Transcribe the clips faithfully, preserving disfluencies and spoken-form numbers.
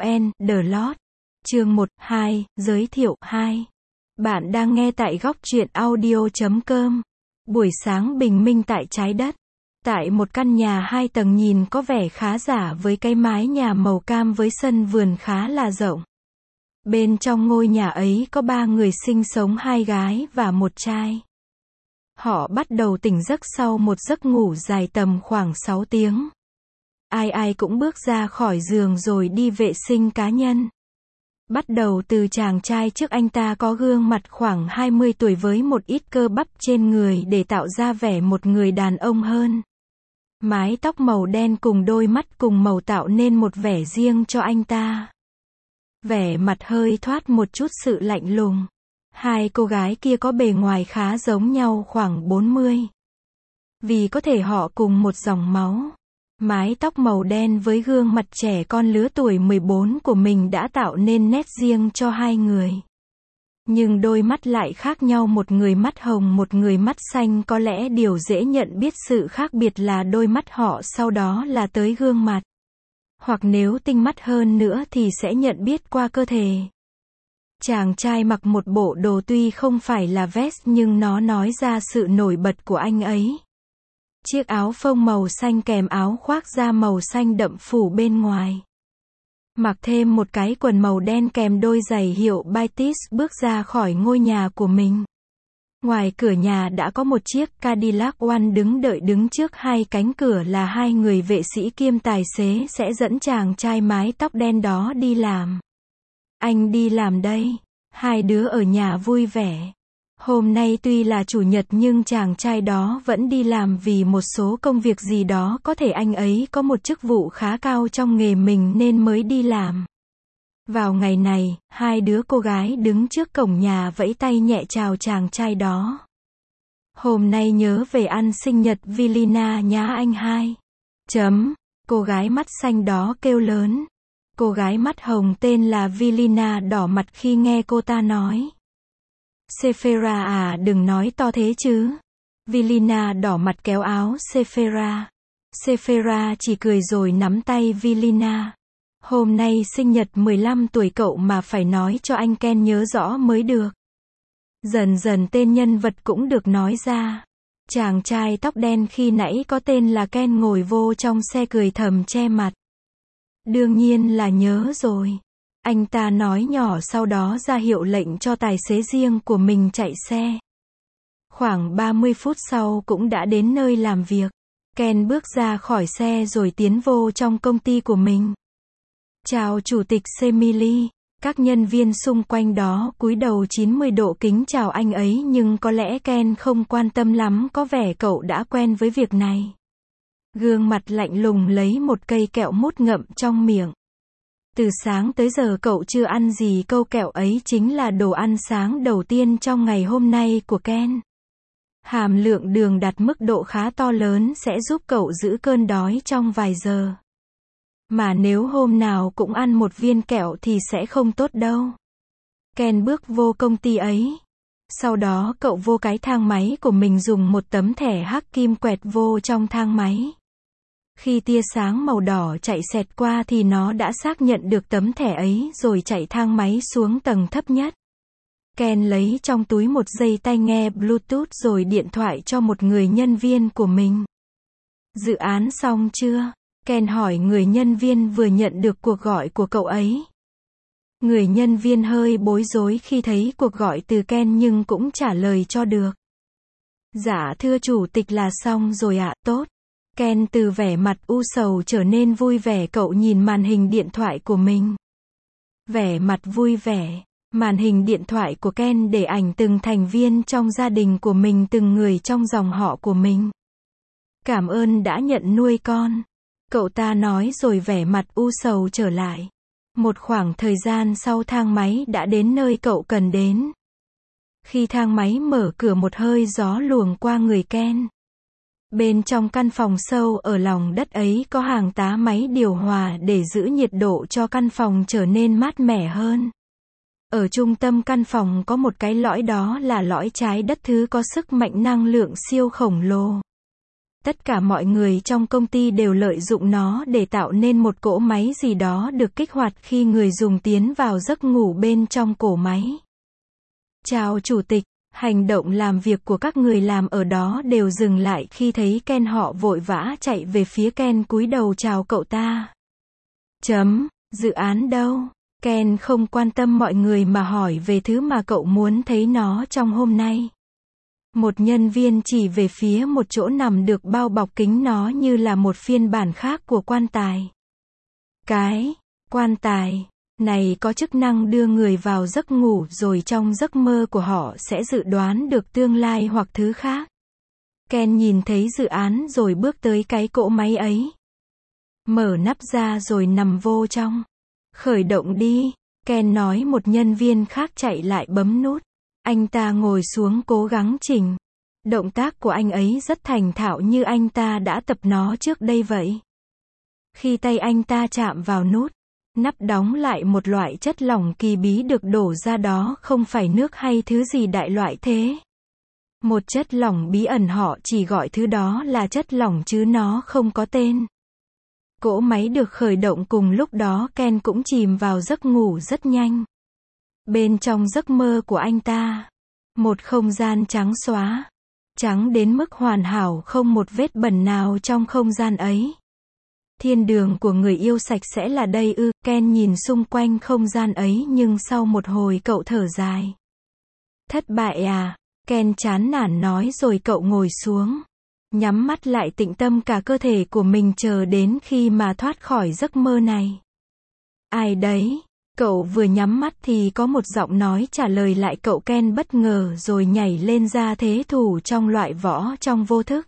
en, The Lot. Chương một, hai, giới thiệu, hai. Bạn đang nghe tại góc truyện audio chấm com. Buổi sáng bình minh tại trái đất. Tại một căn nhà hai tầng nhìn có vẻ khá giả với cái mái nhà màu cam với sân vườn khá là rộng. Bên trong ngôi nhà ấy có ba người sinh sống, hai gái và một trai. Họ bắt đầu tỉnh giấc sau một giấc ngủ dài tầm khoảng sáu tiếng. Ai ai cũng bước ra khỏi giường rồi đi vệ sinh cá nhân. Bắt đầu từ chàng trai trước, anh ta có gương mặt khoảng hai mươi tuổi với một ít cơ bắp trên người để tạo ra vẻ một người đàn ông hơn. Mái tóc màu đen cùng đôi mắt cùng màu tạo nên một vẻ riêng cho anh ta. Vẻ mặt hơi thoát một chút sự lạnh lùng. Hai cô gái kia có bề ngoài khá giống nhau, khoảng bốn mươi. Vì có thể họ cùng một dòng máu. Mái tóc màu đen với gương mặt trẻ con lứa tuổi mười bốn của mình đã tạo nên nét riêng cho hai người. Nhưng đôi mắt lại khác nhau, một người mắt hồng, một người mắt xanh. Có lẽ điều dễ nhận biết sự khác biệt là đôi mắt họ, sau đó là tới gương mặt. Hoặc nếu tinh mắt hơn nữa thì sẽ nhận biết qua cơ thể. Chàng trai mặc một bộ đồ tuy không phải là vest nhưng nó nói ra sự nổi bật của anh ấy. Chiếc áo phông màu xanh kèm áo khoác da màu xanh đậm phủ bên ngoài. Mặc thêm một cái quần màu đen kèm đôi giày hiệu Baitis, bước ra khỏi ngôi nhà của mình. Ngoài cửa nhà đã có một chiếc Cadillac One đứng đợi, đứng trước hai cánh cửa là hai người vệ sĩ kiêm tài xế sẽ dẫn chàng trai mái tóc đen đó đi làm. Anh đi làm đây. Hai đứa ở nhà vui vẻ. Hôm nay tuy là chủ nhật nhưng chàng trai đó vẫn đi làm vì một số công việc gì đó, có thể anh ấy có một chức vụ khá cao trong nghề mình nên mới đi làm. Vào ngày này, hai đứa cô gái đứng trước cổng nhà vẫy tay nhẹ chào chàng trai đó. Hôm nay nhớ về ăn sinh nhật Vilina nhá anh hai. Chấm. Cô gái mắt xanh đó kêu lớn. Cô gái mắt hồng tên là Vilina đỏ mặt khi nghe cô ta nói. Sephora à, đừng nói to thế chứ. Vilina đỏ mặt kéo áo Sephora. Sephora chỉ cười rồi nắm tay Vilina. Hôm nay sinh nhật mười lăm tuổi cậu mà phải nói cho anh Ken nhớ rõ mới được. Dần dần tên nhân vật cũng được nói ra. Chàng trai tóc đen khi nãy có tên là Ken ngồi vô trong xe cười thầm che mặt. Đương nhiên là nhớ rồi. Anh ta nói nhỏ, sau đó ra hiệu lệnh cho tài xế riêng của mình chạy xe. Khoảng ba mươi phút sau cũng đã đến nơi làm việc. Ken bước ra khỏi xe rồi tiến vô trong công ty của mình. Chào chủ tịch Semili. Các nhân viên xung quanh đó cúi đầu chín mươi độ kính chào anh ấy, nhưng có lẽ Ken không quan tâm lắm, có vẻ cậu đã quen với việc này. Gương mặt lạnh lùng lấy một cây kẹo mút ngậm trong miệng. Từ sáng tới giờ cậu chưa ăn gì, câu kẹo ấy chính là đồ ăn sáng đầu tiên trong ngày hôm nay của Ken. Hàm lượng đường đạt mức độ khá to lớn sẽ giúp cậu giữ cơn đói trong vài giờ. Mà nếu hôm nào cũng ăn một viên kẹo thì sẽ không tốt đâu. Ken bước vô công ty ấy. Sau đó cậu vô cái thang máy của mình, dùng một tấm thẻ hắc kim quẹt vô trong thang máy. Khi tia sáng màu đỏ chạy xẹt qua thì nó đã xác nhận được tấm thẻ ấy rồi chạy thang máy xuống tầng thấp nhất. Ken lấy trong túi một dây tai nghe Bluetooth rồi điện thoại cho một người nhân viên của mình. Dự án xong chưa? Ken hỏi người nhân viên vừa nhận được cuộc gọi của cậu ấy. Người nhân viên hơi bối rối khi thấy cuộc gọi từ Ken nhưng cũng trả lời cho được. Dạ thưa chủ tịch, là xong rồi ạ. Tốt. Ken từ vẻ mặt u sầu trở nên vui vẻ, cậu nhìn màn hình điện thoại của mình. Vẻ mặt vui vẻ. Màn hình điện thoại của Ken để ảnh từng thành viên trong gia đình của mình, từng người trong dòng họ của mình. Cảm ơn đã nhận nuôi con. Cậu ta nói rồi vẻ mặt u sầu trở lại. Một khoảng thời gian sau thang máy đã đến nơi cậu cần đến. Khi thang máy mở cửa, một hơi gió luồng qua người Ken. Bên trong căn phòng sâu ở lòng đất ấy có hàng tá máy điều hòa để giữ nhiệt độ cho căn phòng trở nên mát mẻ hơn. Ở trung tâm căn phòng có một cái lõi, đó là lõi trái đất, thứ có sức mạnh năng lượng siêu khổng lồ. Tất cả mọi người trong công ty đều lợi dụng nó để tạo nên một cỗ máy gì đó được kích hoạt khi người dùng tiến vào giấc ngủ bên trong cổ máy. Chào chủ tịch, hành động làm việc của các người làm ở đó đều dừng lại khi thấy Ken, họ vội vã chạy về phía Ken cúi đầu chào cậu ta. Chấm, dự án đâu? Ken không quan tâm mọi người mà hỏi về thứ mà cậu muốn thấy nó trong hôm nay. Một nhân viên chỉ về phía một chỗ nằm được bao bọc kín, nó như là một phiên bản khác của quan tài. Cái quan tài này có chức năng đưa người vào giấc ngủ rồi trong giấc mơ của họ sẽ dự đoán được tương lai hoặc thứ khác. Ken nhìn thấy dự án rồi bước tới cái cỗ máy ấy. Mở nắp ra rồi nằm vô trong. Khởi động đi, Ken nói. Một nhân viên khác chạy lại bấm nút. Anh ta ngồi xuống cố gắng chỉnh. Động tác của anh ấy rất thành thạo như anh ta đã tập nó trước đây vậy. Khi tay anh ta chạm vào nút, nắp đóng lại, một loại chất lỏng kỳ bí được đổ ra, đó không phải nước hay thứ gì đại loại thế. Một chất lỏng bí ẩn, họ chỉ gọi thứ đó là chất lỏng chứ nó không có tên. Cỗ máy được khởi động cùng lúc đó, Ken cũng chìm vào giấc ngủ rất nhanh. Bên trong giấc mơ của anh ta, một không gian trắng xóa, trắng đến mức hoàn hảo, không một vết bẩn nào trong không gian ấy. Thiên đường của người yêu sạch sẽ là đây ư? Ken nhìn xung quanh không gian ấy nhưng sau một hồi cậu thở dài. Thất bại à? Ken chán nản nói rồi cậu ngồi xuống. Nhắm mắt lại, tĩnh tâm cả cơ thể của mình, chờ đến khi mà thoát khỏi giấc mơ này. Ai đấy? Cậu vừa nhắm mắt thì có một giọng nói trả lời lại cậu. Ken bất ngờ rồi nhảy lên ra thế thủ trong loại võ trong vô thức.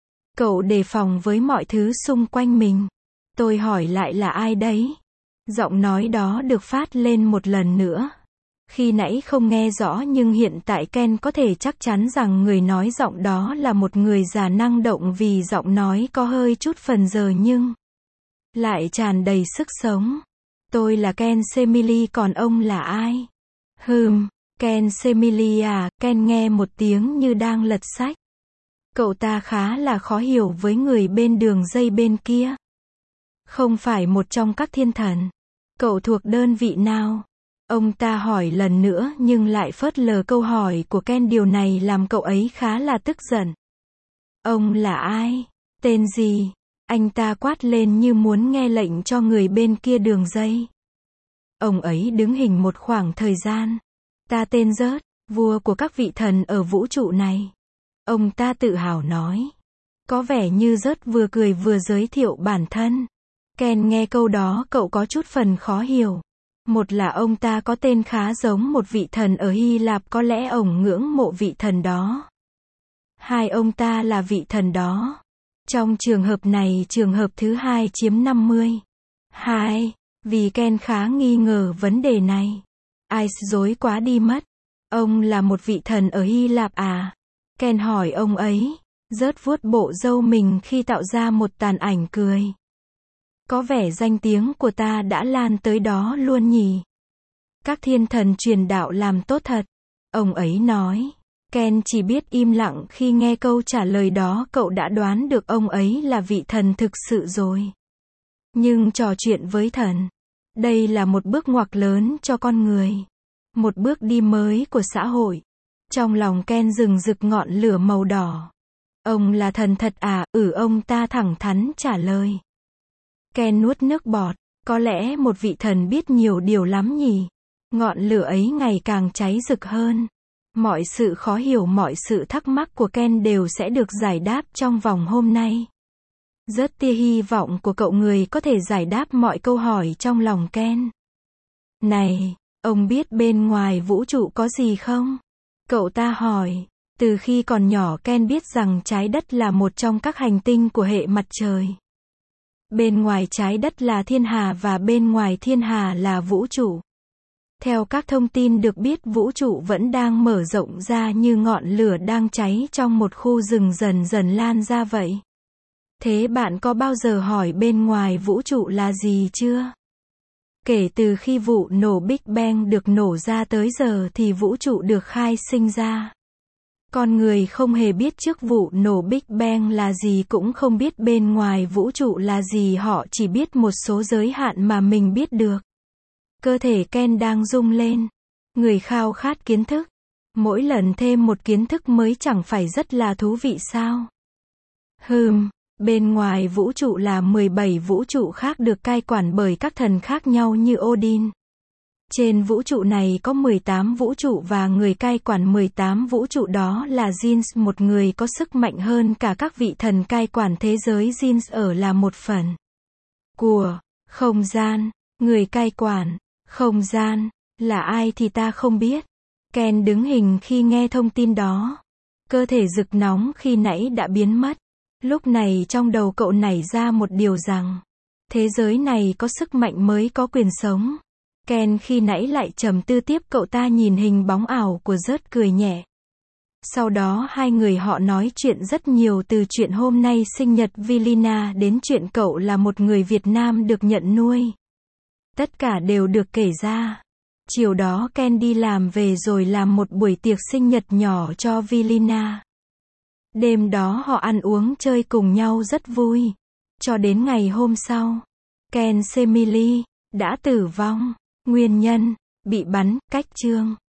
Cậu đề phòng với mọi thứ xung quanh mình. Tôi hỏi lại, là ai đấy? Giọng nói đó được phát lên một lần nữa. Khi nãy không nghe rõ nhưng hiện tại Ken có thể chắc chắn rằng người nói giọng đó là một người già năng động, vì giọng nói có hơi chút phần giờ nhưng lại tràn đầy sức sống. Tôi là Ken Semili, còn ông là ai? Hừm, Ken Semili à? Ken nghe một tiếng như đang lật sách. Cậu ta khá là khó hiểu với người bên đường dây bên kia. Không phải một trong các thiên thần. Cậu thuộc đơn vị nào? Ông ta hỏi lần nữa nhưng lại phớt lờ câu hỏi của Ken, điều này làm cậu ấy khá là tức giận. Ông là ai? Tên gì? Anh ta quát lên như muốn nghe lệnh cho người bên kia đường dây. Ông ấy đứng hình một khoảng thời gian. Ta tên Rớt, vua của các vị thần ở vũ trụ này. Ông ta tự hào nói. Có vẻ như Rớt vừa cười vừa giới thiệu bản thân. Ken nghe câu đó cậu có chút phần khó hiểu. Một là ông ta có tên khá giống một vị thần ở Hy Lạp, có lẽ ông ngưỡng mộ vị thần đó. Hai, ông ta là vị thần đó. Trong trường hợp này, trường hợp thứ hai chiếm năm mươi. Hai, vì Ken khá nghi ngờ vấn đề này. Ice dối quá đi mất. Ông là một vị thần ở Hy Lạp à? Ken hỏi ông ấy. Rớt vuốt bộ râu mình khi tạo ra một tàn ảnh cười. Có vẻ danh tiếng của ta đã lan tới đó luôn nhỉ? Các thiên thần truyền đạo làm tốt thật. Ông ấy nói. Ken chỉ biết im lặng khi nghe câu trả lời đó, cậu đã đoán được ông ấy là vị thần thực sự rồi. Nhưng trò chuyện với thần, đây là một bước ngoặt lớn cho con người. Một bước đi mới của xã hội. Trong lòng Ken rừng rực ngọn lửa màu đỏ. Ông là thần thật à? Ừ, ông ta thẳng thắn trả lời. Ken nuốt nước bọt. Có lẽ một vị thần biết nhiều điều lắm nhỉ? Ngọn lửa ấy ngày càng cháy rực hơn. Mọi sự khó hiểu, mọi sự thắc mắc của Ken đều sẽ được giải đáp trong vòng hôm nay. Rất tia hy vọng của cậu người có thể giải đáp mọi câu hỏi trong lòng Ken. Này, ông biết bên ngoài vũ trụ có gì không? Cậu ta hỏi. Từ khi còn nhỏ Ken biết rằng trái đất là một trong các hành tinh của hệ mặt trời. Bên ngoài trái đất là thiên hà và bên ngoài thiên hà là vũ trụ. Theo các thông tin được biết, vũ trụ vẫn đang mở rộng ra như ngọn lửa đang cháy trong một khu rừng dần dần lan ra vậy. Thế bạn có bao giờ hỏi bên ngoài vũ trụ là gì chưa? Kể từ khi vụ nổ Big Bang được nổ ra tới giờ thì vũ trụ được khai sinh ra. Con người không hề biết trước vụ nổ Big Bang là gì, cũng không biết bên ngoài vũ trụ là gì, họ chỉ biết một số giới hạn mà mình biết được. Cơ thể Ken đang rung lên. Người khao khát kiến thức. Mỗi lần thêm một kiến thức mới chẳng phải rất là thú vị sao? Hừm, bên ngoài vũ trụ là mười bảy vũ trụ khác được cai quản bởi các thần khác nhau như Odin. Trên vũ trụ này có mười tám vũ trụ và người cai quản mười tám vũ trụ đó là Jinx, một người có sức mạnh hơn cả các vị thần cai quản thế giới. Jinx ở là một phần của không gian. Người cai quản không gian là ai thì ta không biết. Ken đứng hình khi nghe thông tin đó. Cơ thể rực nóng khi nãy đã biến mất. Lúc này trong đầu cậu nảy ra một điều rằng thế giới này có sức mạnh mới có quyền sống. Ken khi nãy lại trầm tư tiếp, cậu ta nhìn hình bóng ảo của Rớt cười nhẹ. Sau đó hai người họ nói chuyện rất nhiều, từ chuyện hôm nay sinh nhật Vilina đến chuyện cậu là một người Việt Nam được nhận nuôi. Tất cả đều được kể ra. Chiều đó Ken đi làm về rồi làm một buổi tiệc sinh nhật nhỏ cho Vilina. Đêm đó họ ăn uống chơi cùng nhau rất vui. Cho đến ngày hôm sau, Ken Semili đã tử vong. Nguyên nhân, bị bắn, cách chương.